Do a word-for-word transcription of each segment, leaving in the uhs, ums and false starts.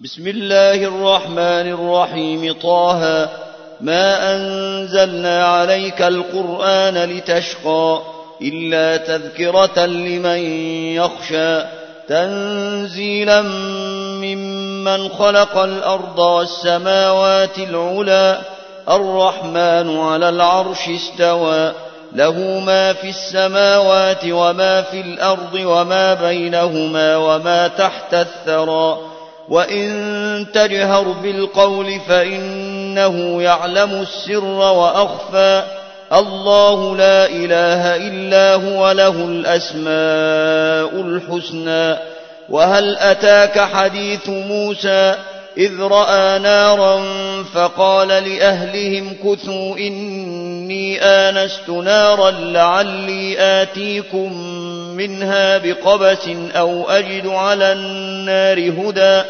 بسم الله الرحمن الرحيم. طه ما أنزلنا عليك القرآن لتشقى إلا تذكرة لمن يخشى تنزيلا ممن خلق الأرض والسماوات العلى الرحمن على العرش استوى له ما في السماوات وما في الأرض وما بينهما وما تحت الثرى وإن تجهر بالقول فإنه يعلم السر وأخفى الله لا إله إلا هو له الأسماء الحسنى. وهل أتاك حديث موسى إذ رأى نارا فقال لأهلهم كثوا إني آنست نارا لعلي آتيكم منها بقبس أو أجد على النار هدى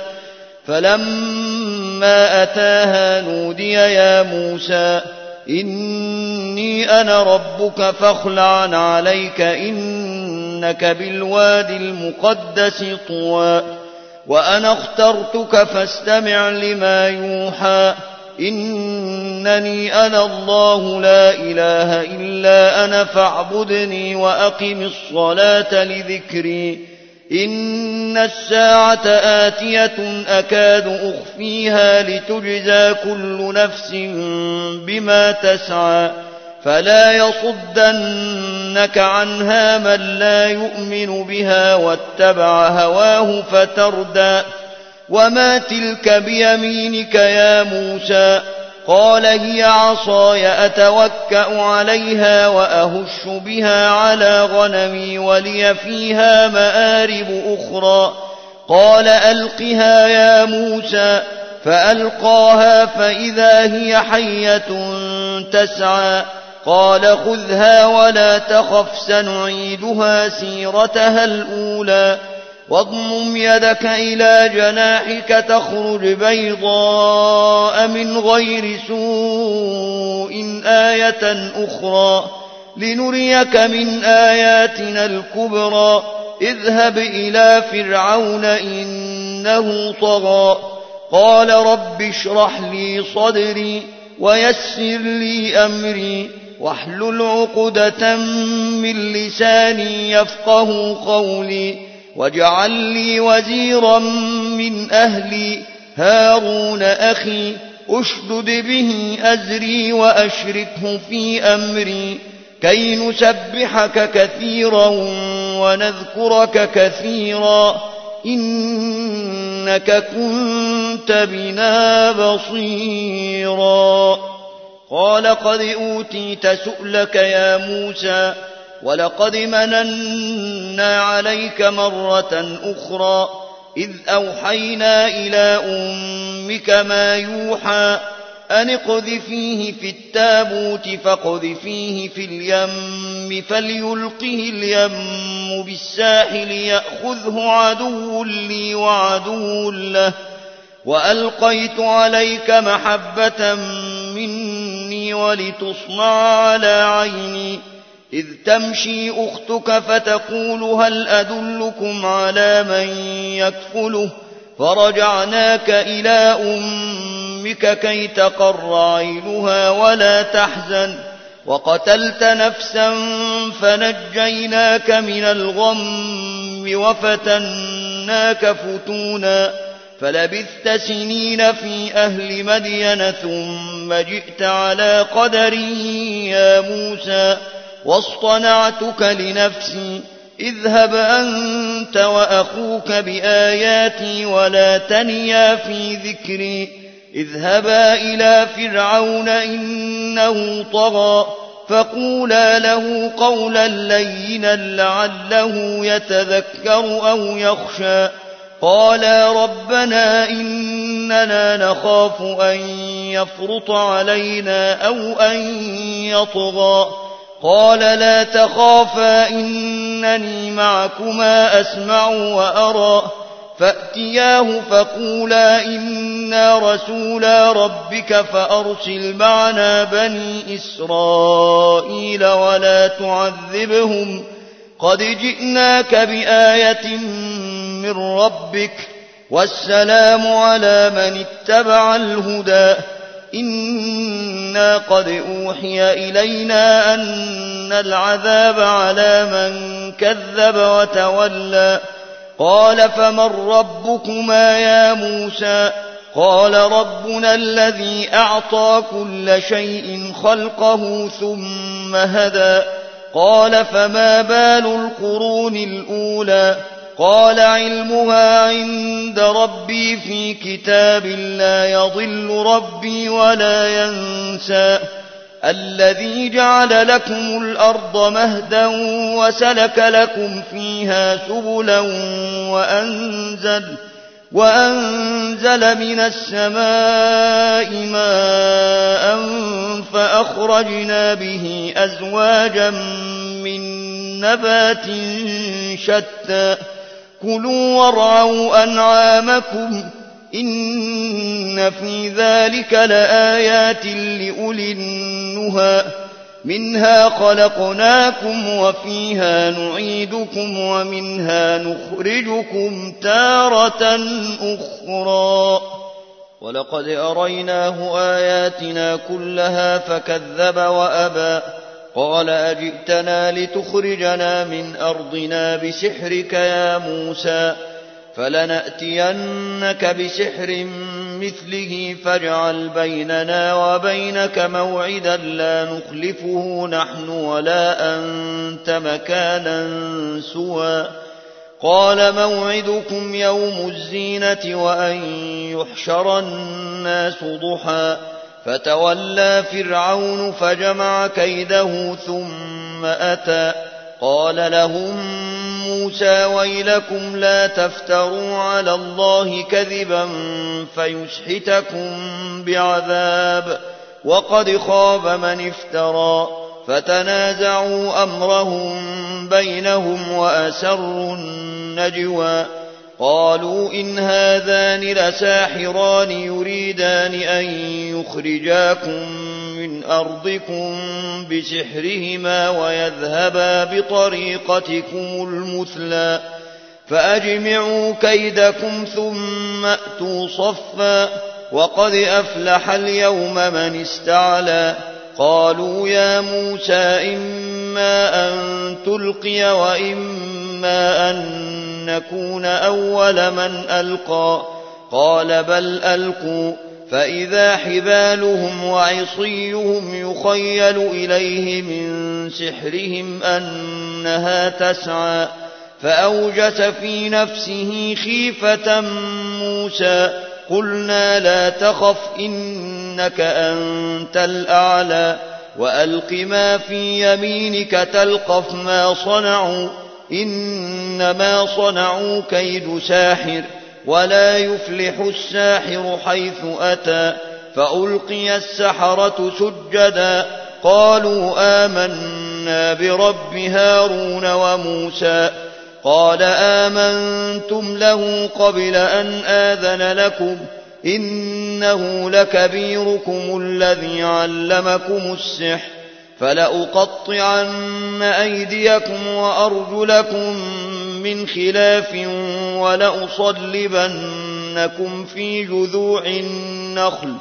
فلما أتاها نودي يا موسى إني أنا ربك فاخلع عليك إنك بالوادي المقدس طوى وأنا اخترتك فاستمع لما يوحى إنني أنا الله لا إله إلا أنا فاعبدني وأقم الصلاة لذكري إن الساعة آتية أكاد أخفيها لتجزى كل نفس بما تسعى فلا يصدنك عنها من لا يؤمن بها واتبع هواه فتردى. وما تلك بيمينك يا موسى قال هي عصاي أتوكأ عليها وأهش بها على غنمي ولي فيها مآرب أخرى قال ألقها يا موسى فألقاها فإذا هي حية تسعى قال خذها ولا تخف سنعيدها سيرتها الأولى واضمم يدك إلى جناحك تخرج بيضاء من غير سوء آية أخرى لنريك من آياتنا الكبرى اذهب إلى فرعون إنه طغى قال رب اشرح لي صدري ويسر لي أمري واحلل عقدة من لساني يفقه قولي واجعل لي وزيرا من أهلي هارون أخي أشدد به أزري وأشركه في أمري كي نسبحك كثيرا ونذكرك كثيرا إنك كنت بنا بصيرا. قال قد أوتيت سؤلك يا موسى ولقد مننا عليك مرة أخرى إذ أوحينا إلى أمك ما يوحى أن اقذفيه في التابوت فاقذفيه في اليم فليلقه اليم بالساحل يأخذه عدو لي وعدو له وألقيت عليك محبة مني ولتصنع على عيني إذ تمشي أختك فتقول هل أدلكم على من يكفله فرجعناك إلى أمك كي تقر عينها ولا تحزن وقتلت نفسا فنجيناك من الغم وفتناك فتونا فلبثت سنين في أهل مدين ثم جئت على قدري يا موسى واصطنعتك لنفسي اذهب أنت وأخوك بآياتي ولا تنيا في ذكري اذهبا إلى فرعون إنه طغى فقولا له قولا لينا لعله يتذكر أو يخشى قالا ربنا إننا نخاف أن يفرط علينا أو أن يطغى قال لا تخافا إنني معكما أسمع وأرى فأتياه فقولا إنا رسولا ربك فأرسل معنا بني إسرائيل ولا تعذبهم قد جئناك بآية من ربك والسلام على من اتبع الهدى إنا قد أوحي إلينا أن العذاب على من كذب وتولى قال فمن ربكما يا موسى قال ربنا الذي أعطى كل شيء خلقه ثم هدى قال فما بال القرون الأولى قال علمها عند ربي في كتاب لا يضل ربي ولا ينسى الذي جعل لكم الأرض مهدا وسلك لكم فيها سبلا وأنزل, وأنزل من السماء ماء فأخرجنا به أزواجا من نبات شتى كلوا وارعوا أنعامكم إن في ذلك لآيات لأولي النهى منها خلقناكم وفيها نعيدكم ومنها نخرجكم تارة أخرى ولقد أريناه آياتنا كلها فكذب وأبى قال أجئتنا لتخرجنا من أرضنا بسحرك يا موسى فلنأتينك بسحر مثله فاجعل بيننا وبينك موعدا لا نخلفه نحن ولا أنت مكانا سوى قال موعدكم يوم الزينة وأن يحشر الناس ضحى فتولى فرعون فجمع كيده ثم أتى قال لهم موسى ويلكم لا تفتروا على الله كذبا فيسحتكم بعذاب وقد خاب من افترى فتنازعوا أمرهم بينهم وأسروا النجوى قالوا إن هذان لساحران يريدان أن يخرجاكم من أرضكم بسحرهما ويذهبا بطريقتكم المثلى فأجمعوا كيدكم ثم أتوا صفا وقد أفلح اليوم من استعلى قالوا يا موسى إما أن تلقي وإما أن نكون أول من ألقى قال بل ألقوا فإذا حبالهم وعصيهم يخيل إليه من سحرهم أنها تسعى فأوجس في نفسه خيفة موسى قلنا لا تخف إنك أنت الأعلى وألق ما في يمينك تلقف ما صنعوا إنما صنعوا كيد ساحر ولا يفلح الساحر حيث أتى فألقي السحرة سجدا قالوا آمنا برب هارون وموسى قال آمنتم له قبل أن آذن لكم إنه لكبيركم الذي علمكم السحر فلأقطعن أيديكم وأرجلكم من خلاف ولأصلبنكم في جذوع النخل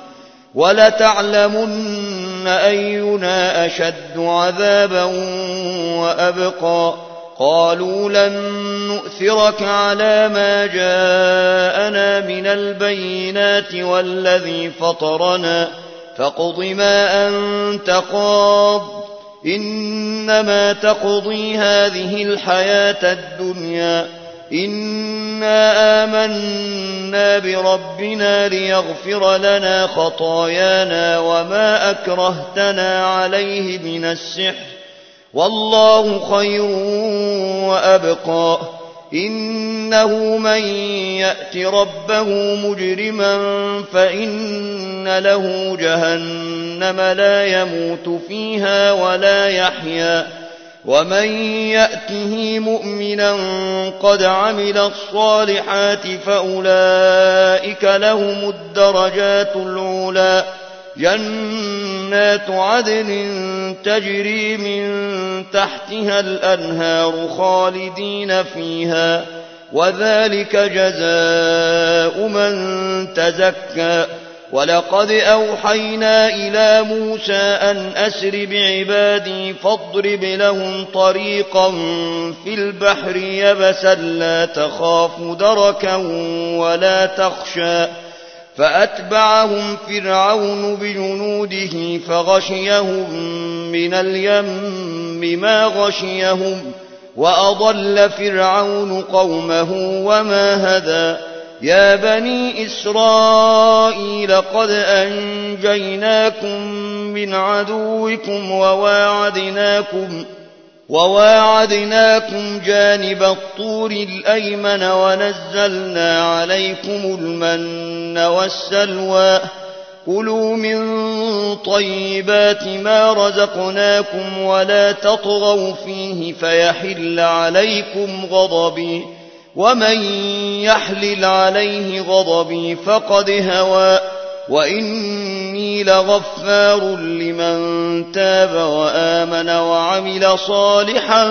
ولتعلمن أينا أشد عذابا وأبقى قالوا لن نؤثرك على ما جاءنا من البينات والذي فطرنا فاقض ما أنت قاض إنما تقضي هذه الحياة الدنيا إنا آمنا بربنا ليغفر لنا خطايانا وما أكرهتنا عليه من السحر والله خير وأبقى إنه من يأت ربه مجرما فإن له جهنم لا يموت فيها ولا يحيا ومن يأته مؤمنا قد عمل الصالحات فأولئك لهم الدرجات العلى جنات عدن تجري من تحتها الأنهار خالدين فيها وذلك جزاء من تزكى. ولقد أوحينا إلى موسى أن أسر بعبادي فاضرب لهم طريقا في البحر يبسا لا تخاف دركا ولا تخشى. فأتبعهم فرعون بجنوده فغشيهم من اليم ما غشيهم وأضل فرعون قومه وما هدى. يا بني إسرائيل قد أنجيناكم من عدوكم وواعدناكم, وواعدناكم جانب الطور الأيمن ونزلنا عليكم المن والسلوى. كلوا من طيبات ما رزقناكم ولا تطغوا فيه فيحل عليكم غضبي ومن يحلل عليه غضبي فقد هوى. وإني لغفار لمن تاب وآمن وعمل صالحا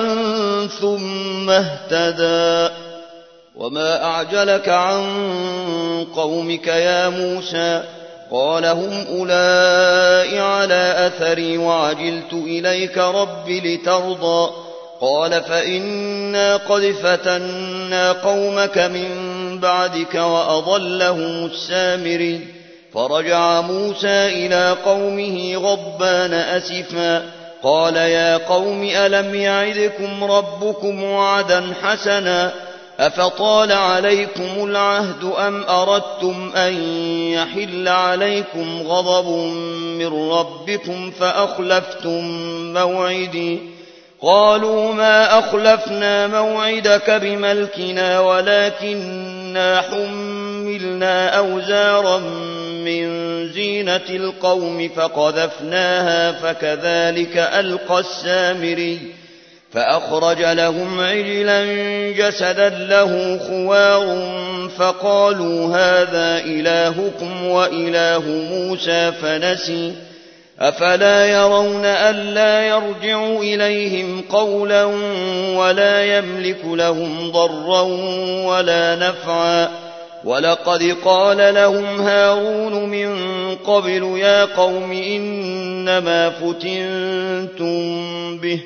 ثم اهتدى. وما أعجلك عن قومك يا موسى؟ قال هم أولئك على أثري وعجلت إليك رب لترضى. قال فإنا قد فتنا قومك من بعدك وأضلهم السامري. فرجع موسى إلى قومه غضبان أسفا قال يا قوم ألم يعدكم ربكم وعدا حسنا أفطال عليكم العهد أم أردتم أن يحل عليكم غضب من ربكم فأخلفتم موعدي؟ قالوا ما أخلفنا موعدك بملكنا ولكننا حملنا أوزارا من زينة القوم فقذفناها فكذلك ألقى السامري. فأخرج لهم عجلا جسدا له خوار فقالوا هذا إلهكم وإله موسى فنسي. أفلا يرون ألا يرجع إليهم قولا ولا يملك لهم ضرا ولا نفعا. ولقد قال لهم هارون من قبل يا قوم إنما فتنتم به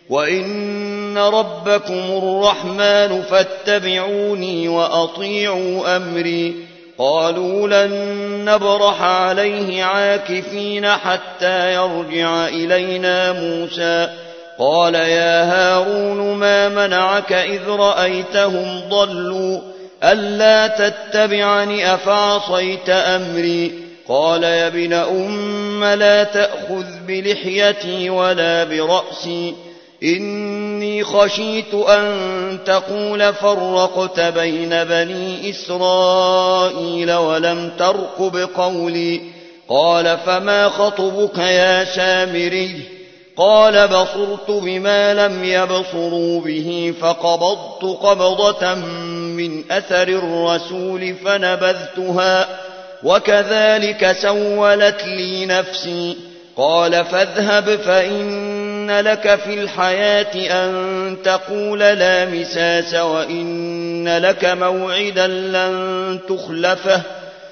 وإن ربكم الرحمن فاتبعوني وأطيعوا أمري. قالوا لن نبرح عليه عاكفين حتى يرجع إلينا موسى. قال يا هارون ما منعك إذ رأيتهم ضلوا ألا تتبعني أفعصيت أمري؟ قال يا ابن أم لا تأخذ بلحيتي ولا برأسي إني خشيت أن تقول فرقت بين بني إسرائيل ولم ترقب قولي. قال فما خطبك يا سامري؟ قال بصرت بما لم يبصروا به فقبضت قبضة من أثر الرسول فنبذتها وكذلك سولت لي نفسي. قال فاذهب فإن لك في الحياة أن تقول لا مساس وإن لك موعدا لن تخلفه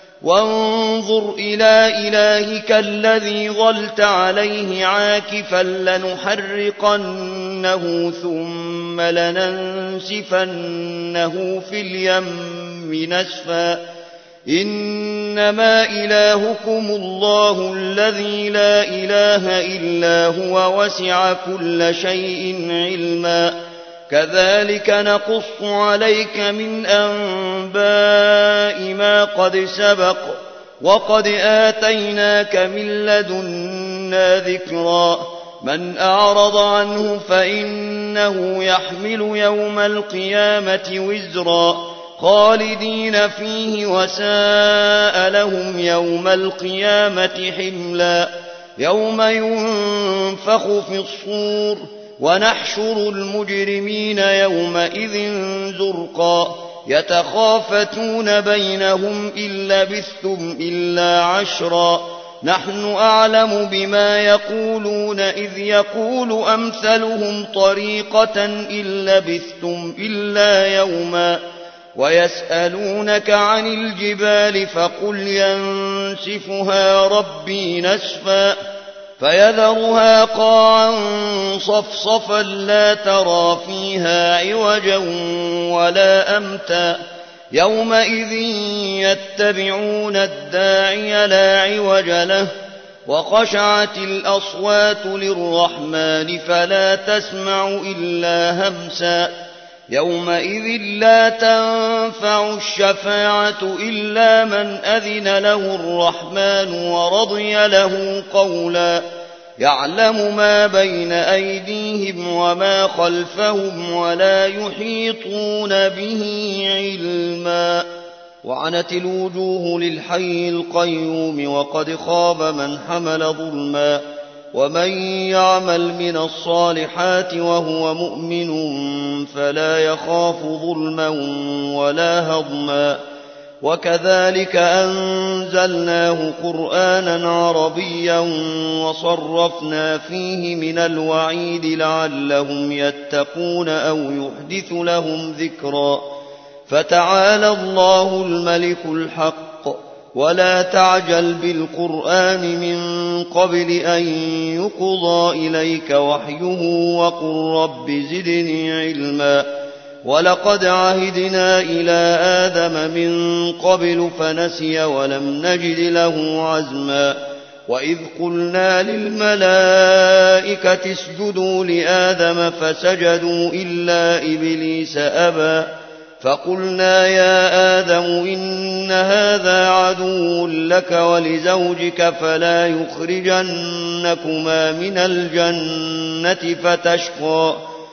وانظر إلى إلهك الذي ظلت عليه عاكفا لنحرقنه ثم لننسفنه في اليم نسفا. إنما إلهكم الله الذي لا إله إلا هو وسع كل شيء علما. كذلك نقص عليك من أنباء ما قد سبق وقد آتيناك من لدنا ذكرا. من أعرض عنه فإنه يحمل يوم القيامة وزرا خالدين فيه وساء لهم يوم القيامة حملا. يوم ينفخ في الصور ونحشر المجرمين يومئذ زرقا يتخافتون بينهم إن لبثتم إلا عشرا نحن أعلم بما يقولون إذ يقول أمثلهم طريقة إن لبثتم إلا يوما ويسألونك عن الجبال فقل ينسفها ربي نسفا فيذرها قاعا صفصفا لا ترى فيها عوجا ولا أمتا يومئذ يتبعون الداعي لا عوج له وخشعت الأصوات للرحمن فلا تسمع إلا همسا يومئذ لا تنفع الشفاعة إلا من أذن له الرحمن ورضي له قولا يعلم ما بين أيديهم وما خلفهم ولا يحيطون به علما وعنت الوجوه للحي القيوم وقد خاب من حمل ظلما ومن يعمل من الصالحات وهو مؤمن فلا يخاف ظلما ولا هضما وكذلك أنزلناه قرآنا عربيا وصرفنا فيه من الوعيد لعلهم يتقون أو يحدث لهم ذكرا فتعالى الله الملك الحق ولا تعجل بالقرآن من قبل أن يقضى إليك وحيه وقل رب زدني علما ولقد عهدنا إلى آدم من قبل فنسي ولم نجد له عزما وإذ قلنا للملائكة اسجدوا لآدم فسجدوا إلا إبليس أبى فقلنا يا آدم إن هذا عدو لك ولزوجك فلا يخرجنكما من الجنة فتشقى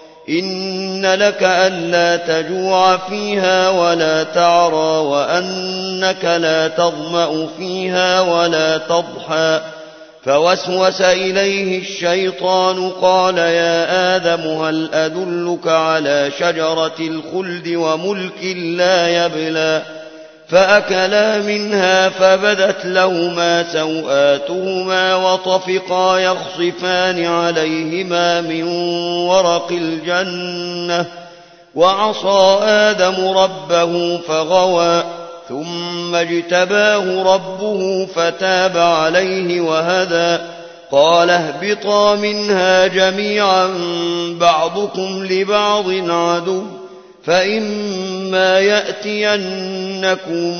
إن لك ألا تجوع فيها ولا تعرى وأنك لا تظمأ فيها ولا تضحى فوسوس إليه الشيطان قال يا آدم هل أدلك على شجرة الخلد وملك لا يبلى فأكلا منها فبدت لهما سوآتهما وطفقا يخصفان عليهما من ورق الجنة وعصى آدم ربه فغوى ثم اجتباه ربه فتاب عليه وهدى قال اهبطا منها جميعا بعضكم لبعض عدو فإما يأتينكم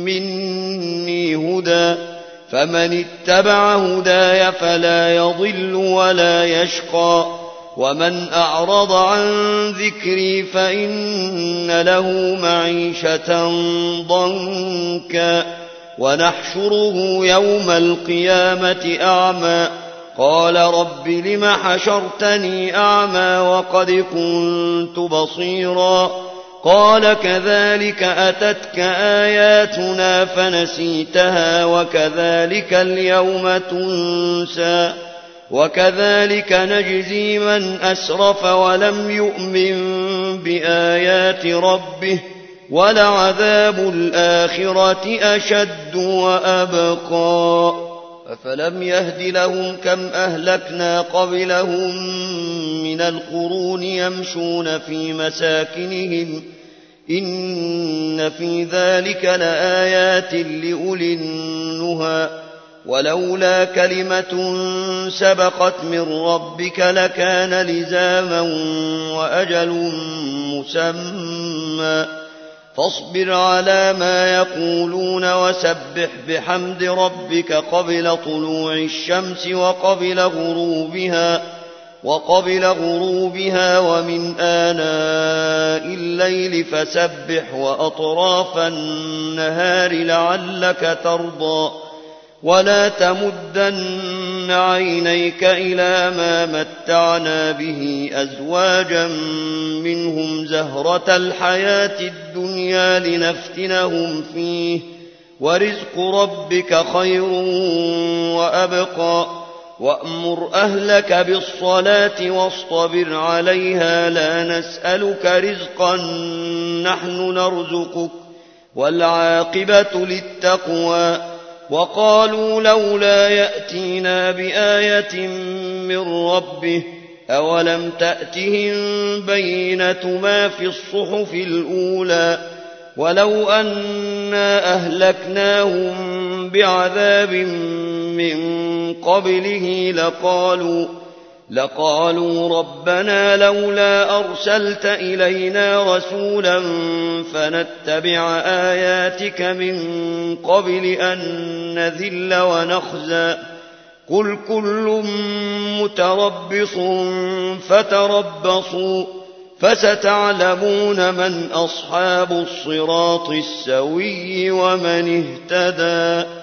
مني هدى فمن اتبع هداي فلا يضل ولا يشقى ومن أعرض عن ذكري فإن له معيشة ضنكا ونحشره يوم القيامة أعمى قال رب لم حشرتني أعمى وقد كنت بصيرا قال كذلك أتتك آياتنا فنسيتها وكذلك اليوم تنسى وكذلك نجزي من أسرف ولم يؤمن بآيات ربه ولعذاب الآخرة أشد وأبقى أفلم يهد لهم كم أهلكنا قبلهم من القرون يمشون في مساكنهم إن في ذلك لآيات لأولي النهى ولولا كلمة سبقت من ربك لكان لزاما وأجل مسمى فاصبر على ما يقولون وسبح بحمد ربك قبل طلوع الشمس وقبل غروبها وقبل غروبها ومن آناء الليل فسبح وأطراف النهار لعلك ترضى ولا تمدن عينيك إلى ما متعنا به أزواجا منهم زهرة الحياة الدنيا لنفتنهم فيه ورزق ربك خير وأبقى وأمر أهلك بالصلاة واصطبر عليها لا نسألك رزقا نحن نرزقك والعاقبة للتقوى وقالوا لولا يأتينا بآية من ربه أولم تأتهم بينة ما في الصحف الأولى ولو أنا أهلكناهم بعذاب من قبله لقالوا لقالوا ربنا لولا أرسلت إلينا رسولا فنتبع آياتك من قبل أن نذل ونخزى قل كل متربص فتربصوا فستعلمون من أصحاب الصراط السوي ومن اهتدى.